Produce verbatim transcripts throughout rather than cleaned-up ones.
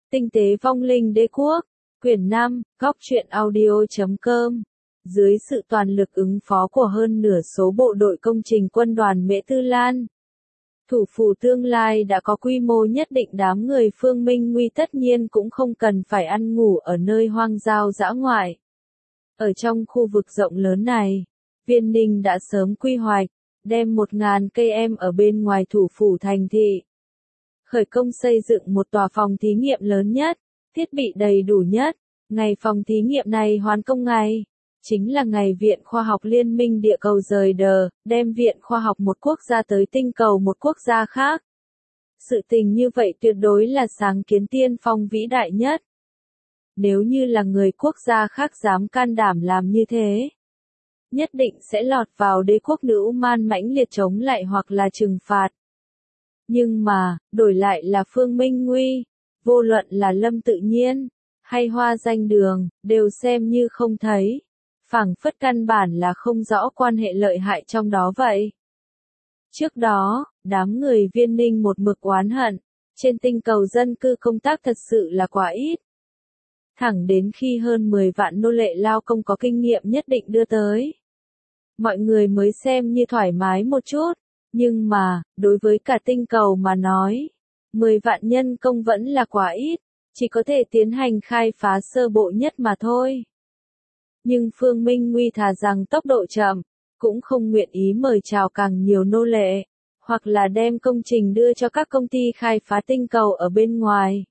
Tinh tế vong linh đế quốc, quyển năm, góc truyện audio chấm com. Dưới sự toàn lực ứng phó của hơn nửa số bộ đội công trình quân đoàn Mễ Tư Lan, thủ phủ tương lai đã có quy mô nhất định, đám người Phương Minh Nguy tất nhiên cũng không cần phải ăn ngủ ở nơi hoang giao dã ngoại. Ở trong khu vực rộng lớn này, Viên Ninh đã sớm quy hoạch, đem một nghìn cây em ở bên ngoài thủ phủ thành thị. Khởi công xây dựng một tòa phòng thí nghiệm lớn nhất, thiết bị đầy đủ nhất. Ngày phòng thí nghiệm này hoàn công ngày, chính là ngày Viện Khoa học Liên minh Địa cầu rời đờ, đem Viện Khoa học một quốc gia tới tinh cầu một quốc gia khác. Sự tình như vậy tuyệt đối là sáng kiến tiên phong vĩ đại nhất. Nếu như là người quốc gia khác dám can đảm làm như thế, nhất định sẽ lọt vào đế quốc nữ man mãnh liệt chống lại hoặc là trừng phạt. Nhưng mà, đổi lại là Phương Minh Nguy, vô luận là Lâm Tự Nhiên, hay Hoa Danh Đường, đều xem như không thấy. Phảng phất căn bản là không rõ quan hệ lợi hại trong đó vậy. Trước đó, đám người Viên Ninh một mực oán hận, trên tinh cầu dân cư công tác thật sự là quá ít. Thẳng đến khi hơn mười vạn nô lệ lao công có kinh nghiệm nhất định đưa tới, mọi người mới xem như thoải mái một chút. Nhưng mà, đối với cả tinh cầu mà nói, mười vạn nhân công vẫn là quá ít, chỉ có thể tiến hành khai phá sơ bộ nhất mà thôi. Nhưng Phương Minh Nguy thà rằng tốc độ chậm, cũng không nguyện ý mời chào càng nhiều nô lệ, hoặc là đem công trình đưa cho các công ty khai phá tinh cầu ở bên ngoài.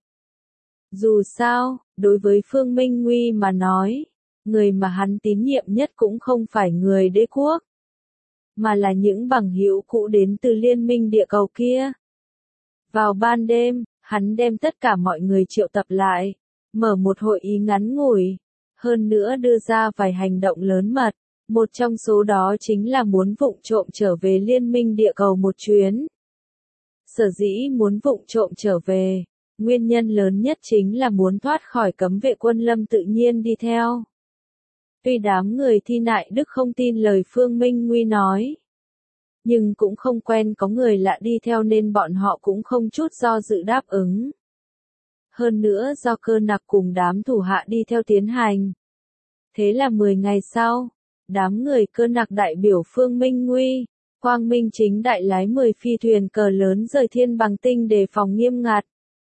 Dù sao, đối với Phương Minh Nguy mà nói, người mà hắn tín nhiệm nhất cũng không phải người đế quốc, mà là những bằng hữu cũ đến từ Liên minh Địa cầu kia. Vào ban đêm, hắn đem tất cả mọi người triệu tập lại, mở một hội ý ngắn ngủi, hơn nữa đưa ra vài hành động lớn mật, một trong số đó chính là muốn vụng trộm trở về Liên minh Địa cầu một chuyến. Sở dĩ muốn vụng trộm trở về, nguyên nhân lớn nhất chính là muốn thoát khỏi cấm vệ quân Lâm Tự Nhiên đi theo. Tuy đám người Thi Nại Đức không tin lời Phương Minh Nguy nói, nhưng cũng không quen có người lạ đi theo nên bọn họ cũng không chút do dự đáp ứng. Hơn nữa do Cơ Nặc cùng đám thủ hạ đi theo tiến hành. Thế là mười ngày sau, đám người Cơ Nặc đại biểu Phương Minh Nguy, quang minh chính đại lái mười phi thuyền cờ lớn rời Thiên Bằng Tinh đề phòng nghiêm ngặt.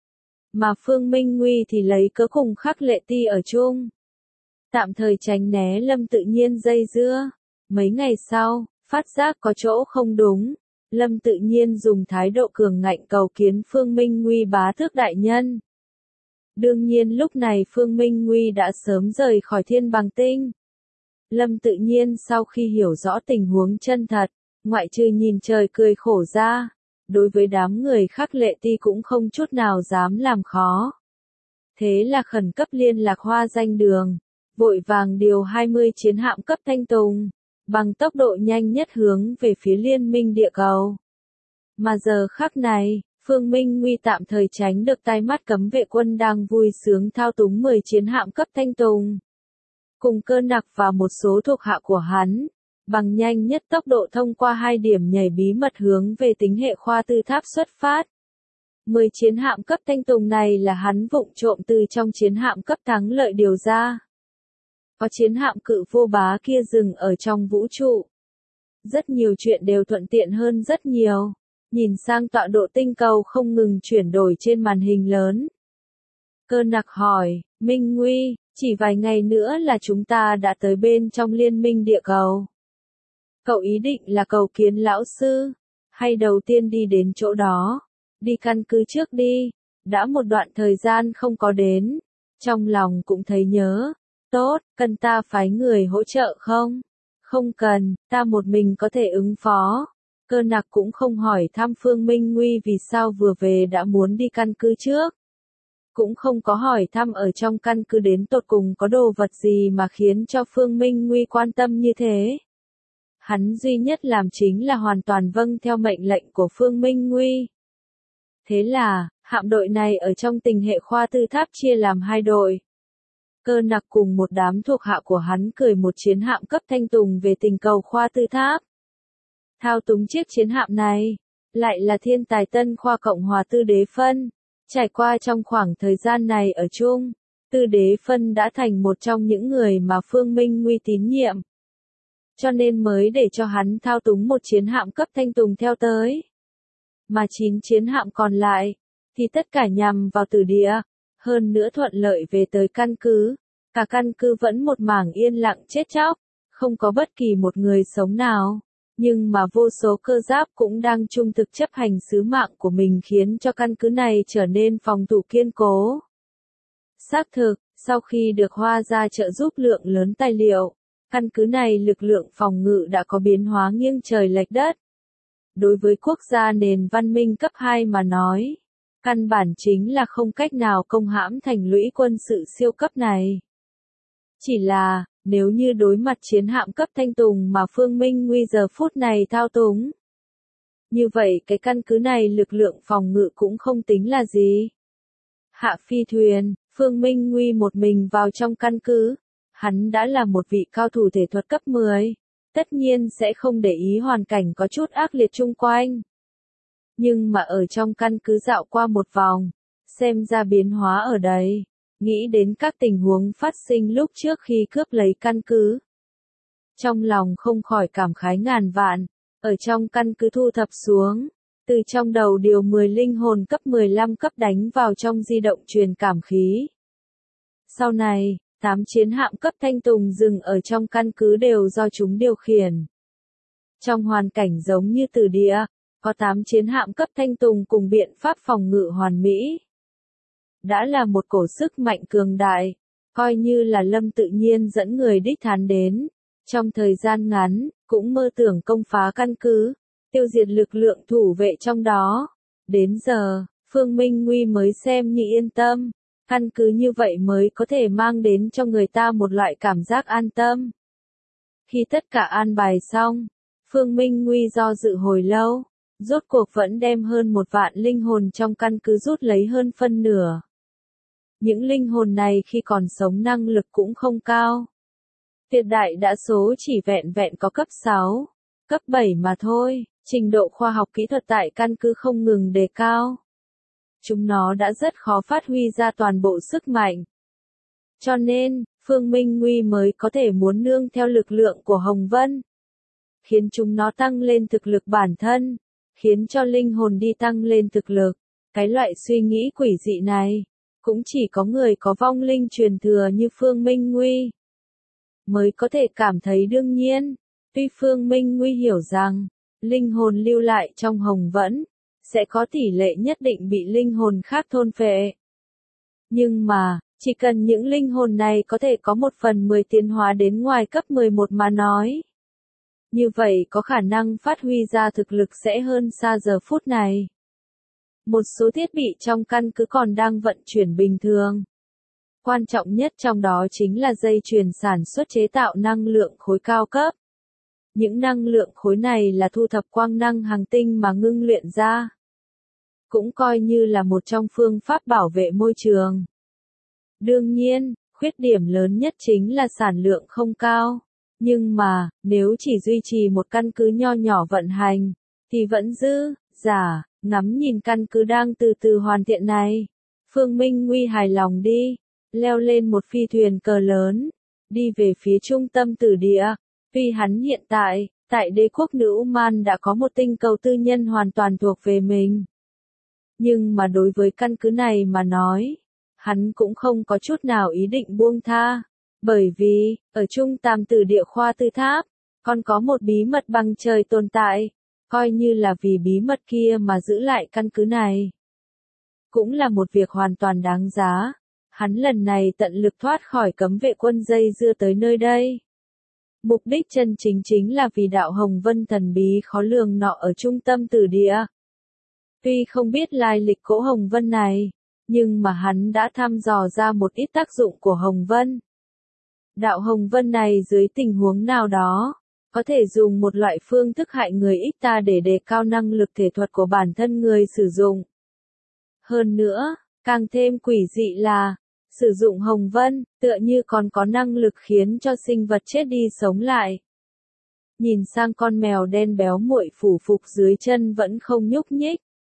Mà Phương Minh Nguy thì lấy cớ cùng Khắc Lệ Ti ở chung, tạm thời tránh né Lâm Tự Nhiên dây dưa. Mấy ngày sau, phát giác có chỗ không đúng, Lâm Tự Nhiên dùng thái độ cường ngạnh cầu kiến Phương Minh Nguy bá tước đại nhân. Đương nhiên lúc này Phương Minh Nguy đã sớm rời khỏi Thiên Bằng Tinh. Lâm Tự Nhiên sau khi hiểu rõ tình huống chân thật, ngoại trừ nhìn trời cười khổ ra, đối với đám người Khắc Lệ Ti cũng không chút nào dám làm khó. Thế là khẩn cấp liên lạc Hoa Danh Đường, vội vàng điều hai mươi chiến hạm cấp Thanh Tùng, bằng tốc độ nhanh nhất hướng về phía Liên minh Địa cầu. Mà giờ khắc này, Phương Minh Nguy tạm thời tránh được tai mắt cấm vệ quân đang vui sướng thao túng mười chiến hạm cấp Thanh Tùng. Cùng Cơ Nặc và một số thuộc hạ của hắn, bằng nhanh nhất tốc độ thông qua hai điểm nhảy bí mật hướng về tính hệ khoa tư tháp xuất phát. mười chiến hạm cấp Thanh Tùng này là hắn vụng trộm từ trong chiến hạm cấp Thắng Lợi điều ra. Có chiến hạm Cự Vô Bá kia dừng ở trong vũ trụ. Rất nhiều chuyện đều thuận tiện hơn rất nhiều. Nhìn sang tọa độ tinh cầu không ngừng chuyển đổi trên màn hình lớn. Cơ Nặc hỏi, Minh Nguy, chỉ vài ngày nữa là chúng ta đã tới bên trong Liên minh Địa cầu. Cậu ý định là cầu kiến lão sư, hay đầu tiên đi đến chỗ đó, đi căn cứ trước đi, đã một đoạn thời gian không có đến, trong lòng cũng thấy nhớ. Tốt, cần ta phái người hỗ trợ không? Không cần, ta một mình có thể ứng phó. Cơ Nặc cũng không hỏi thăm Phương Minh Nguy vì sao vừa về đã muốn đi căn cứ trước. Cũng không có hỏi thăm ở trong căn cứ đến tột cùng có đồ vật gì mà khiến cho Phương Minh Nguy quan tâm như thế. Hắn duy nhất làm chính là hoàn toàn vâng theo mệnh lệnh của Phương Minh Nguy. Thế là, hạm đội này ở trong tình hệ khoa tư tháp chia làm hai đội. Cơ Nặc cùng một đám thuộc hạ của hắn cười một chiến hạm cấp Thanh Tùng về tình cầu khoa tư tháp. Thao túng chiếc chiến hạm này, lại là thiên tài Tân Khoa Cộng hòa Tư Đế Phân, Trải qua trong khoảng thời gian này ở chung, Tư Đế Phân đã thành một trong những người mà Phương Minh Nguy tín nhiệm. Cho nên mới để cho hắn thao túng một chiến hạm cấp thanh tùng theo tới. Mà chín chiến hạm còn lại, thì tất cả nhằm vào Tử Địa, hơn nữa thuận lợi về tới căn cứ. Cả căn cứ vẫn một mảng yên lặng chết chóc, không có bất kỳ một người sống nào. Nhưng mà vô số cơ giáp cũng đang trung thực chấp hành sứ mạng của mình khiến cho căn cứ này trở nên phòng thủ kiên cố. Xác thực, sau khi được Hoa Gia trợ giúp lượng lớn tài liệu, căn cứ này lực lượng phòng ngự đã có biến hóa nghiêng trời lệch đất. Đối với quốc gia nền văn minh cấp hai mà nói, căn bản chính là không cách nào công hãm thành lũy quân sự siêu cấp này. Chỉ là, nếu như đối mặt chiến hạm cấp thanh tùng mà Phương Minh Nguy giờ phút này thao túng. Như vậy cái căn cứ này lực lượng phòng ngự cũng không tính là gì. Hạ phi thuyền, Phương Minh Nguy một mình vào trong căn cứ. Hắn đã là một vị cao thủ thể thuật cấp mười. Tất nhiên sẽ không để ý hoàn cảnh có chút ác liệt chung quanh. Nhưng mà ở trong căn cứ dạo qua một vòng, xem ra biến hóa ở đây. Nghĩ đến các tình huống phát sinh lúc trước khi cướp lấy căn cứ. Trong lòng không khỏi cảm khái ngàn vạn, ở trong căn cứ thu thập xuống, từ trong đầu điều mười linh hồn cấp mười lăm cấp đánh vào trong di động truyền cảm khí. Sau này, tám chiến hạm cấp thanh tùng dừng ở trong căn cứ đều do chúng điều khiển. Trong hoàn cảnh giống như Tử Địa, có tám chiến hạm cấp thanh tùng cùng biện pháp phòng ngự hoàn mỹ. Đã là một cổ sức mạnh cường đại, coi như là Lâm tự nhiên dẫn người đích thán đến. Trong thời gian ngắn, cũng mơ tưởng công phá căn cứ, tiêu diệt lực lượng thủ vệ trong đó. Đến giờ, Phương Minh Nguy mới xem như yên tâm. Căn cứ như vậy mới có thể mang đến cho người ta một loại cảm giác an tâm. Khi tất cả an bài xong, Phương Minh Nguy do dự hồi lâu, rốt cuộc vẫn đem hơn một vạn linh hồn trong căn cứ rút lấy hơn phân nửa. Những linh hồn này khi còn sống năng lực cũng không cao. Tuyệt đại đa số chỉ vẹn vẹn có cấp sáu, cấp bảy mà thôi, trình độ khoa học kỹ thuật tại căn cứ không ngừng đề cao. Chúng nó đã rất khó phát huy ra toàn bộ sức mạnh. Cho nên, Phương Minh Nguy mới có thể muốn nương theo lực lượng của Hồng Vân. Khiến chúng nó tăng lên thực lực bản thân, khiến cho linh hồn đi tăng lên thực lực. Cái loại suy nghĩ quỷ dị này, cũng chỉ có người có vong linh truyền thừa như Phương Minh Nguy mới có thể cảm thấy đương nhiên. Tuy Phương Minh Nguy hiểu rằng, linh hồn lưu lại trong Hồng Vẫn, sẽ có tỷ lệ nhất định bị linh hồn khác thôn phệ. Nhưng mà, chỉ cần những linh hồn này có thể có một phần mười tiến hóa đến ngoài cấp mười một mà nói. Như vậy có khả năng phát huy ra thực lực sẽ hơn xa giờ phút này. Một số thiết bị trong căn cứ còn đang vận chuyển bình thường. Quan trọng nhất trong đó chính là dây chuyền sản xuất chế tạo năng lượng khối cao cấp. Những năng lượng khối này là thu thập quang năng hành tinh mà ngưng luyện ra. Cũng coi như là một trong phương pháp bảo vệ môi trường. Đương nhiên, khuyết điểm lớn nhất chính là sản lượng không cao. Nhưng mà, nếu chỉ duy trì một căn cứ nho nhỏ vận hành, thì vẫn dư, giả, ngắm nhìn căn cứ đang từ từ hoàn thiện này. Phương Minh Nguy hài lòng đi, leo lên một phi thuyền cờ lớn, đi về phía trung tâm Tử Địa. Tuy hắn hiện tại, tại đế quốc nữ Man đã có một tinh cầu tư nhân hoàn toàn thuộc về mình. Nhưng mà đối với căn cứ này mà nói, hắn cũng không có chút nào ý định buông tha. Bởi vì, ở trung tam Tử Địa khoa tư tháp, còn có một bí mật bằng trời tồn tại, coi như là vì bí mật kia mà giữ lại căn cứ này. Cũng là một việc hoàn toàn đáng giá. Hắn lần này tận lực thoát khỏi cấm vệ quân dây dưa tới nơi đây. Mục đích chân chính chính là vì đạo Hồng Vân thần bí khó lường nọ ở trung tâm Tử Địa. Tuy không biết lai lịch cỗ Hồng Vân này, nhưng mà hắn đã thăm dò ra một ít tác dụng của Hồng Vân. Đạo Hồng Vân này dưới tình huống nào đó, có thể dùng một loại phương thức hại người ích ta để đề cao năng lực thể thuật của bản thân người sử dụng. Hơn nữa, càng thêm quỷ dị là, sử dụng Hồng Vân, tựa như còn có năng lực khiến cho sinh vật chết đi sống lại. Nhìn sang con mèo đen béo muội phủ phục dưới chân vẫn không nhúc nhích.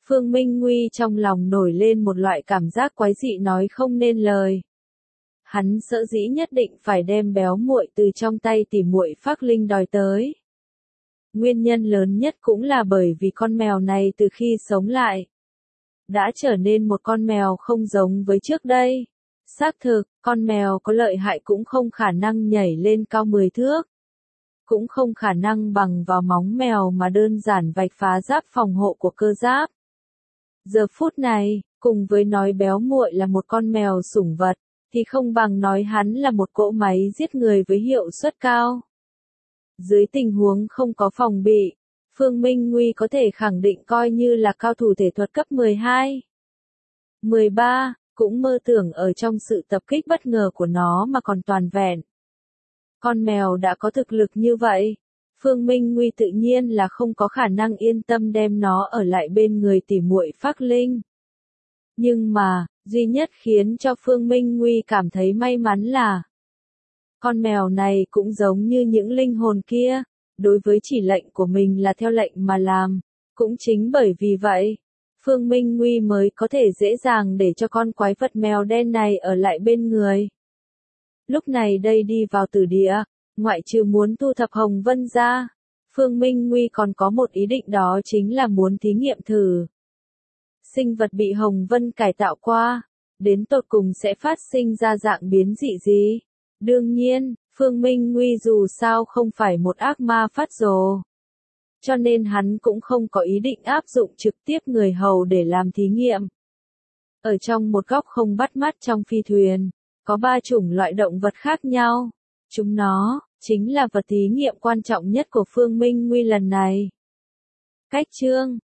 Phương Minh Nguy trong lòng nổi lên một loại cảm giác quái dị nói không nên lời. Hắn sợ dĩ nhất định phải đem béo muội từ trong tay tỉ muội Phác Linh đòi tới. Nguyên nhân lớn nhất cũng là bởi vì con mèo này từ khi sống lại, đã trở nên một con mèo không giống với trước đây. Xác thực, con mèo có lợi hại cũng không khả năng nhảy lên cao mười thước. Cũng không khả năng bằng vào móng mèo mà đơn giản vạch phá giáp phòng hộ của cơ giáp. Giờ phút này, cùng với nói béo muội là một con mèo sủng vật, thì không bằng nói hắn là một cỗ máy giết người với hiệu suất cao. Dưới tình huống không có phòng bị, Phương Minh Nguy có thể khẳng định coi như là cao thủ thể thuật cấp mười hai, mười ba, cũng mơ tưởng ở trong sự tập kích bất ngờ của nó mà còn toàn vẹn. Con mèo đã có thực lực như vậy, Phương Minh Nguy tự nhiên là không có khả năng yên tâm đem nó ở lại bên người tỉ muội Phác Linh. Nhưng mà, duy nhất khiến cho Phương Minh Nguy cảm thấy may mắn là con mèo này cũng giống như những linh hồn kia, đối với chỉ lệnh của mình là theo lệnh mà làm. Cũng chính bởi vì vậy, Phương Minh Nguy mới có thể dễ dàng để cho con quái vật mèo đen này ở lại bên người. Lúc này đây đi vào tử địa, ngoại trừ muốn thu thập Hồng Vân ra, Phương Minh Nguy còn có một ý định, đó chính là muốn thí nghiệm thử. Sinh vật bị Hồng Vân cải tạo qua, đến tột cùng sẽ phát sinh ra dạng biến dị gì? Đương nhiên, Phương Minh Nguy dù sao không phải một ác ma phát rồ. Cho nên hắn cũng không có ý định áp dụng trực tiếp người hầu để làm thí nghiệm. Ở trong một góc không bắt mắt trong phi thuyền, có ba chủng loại động vật khác nhau. Chúng nó, chính là vật thí nghiệm quan trọng nhất của Phương Minh Nguy lần này. Cách chương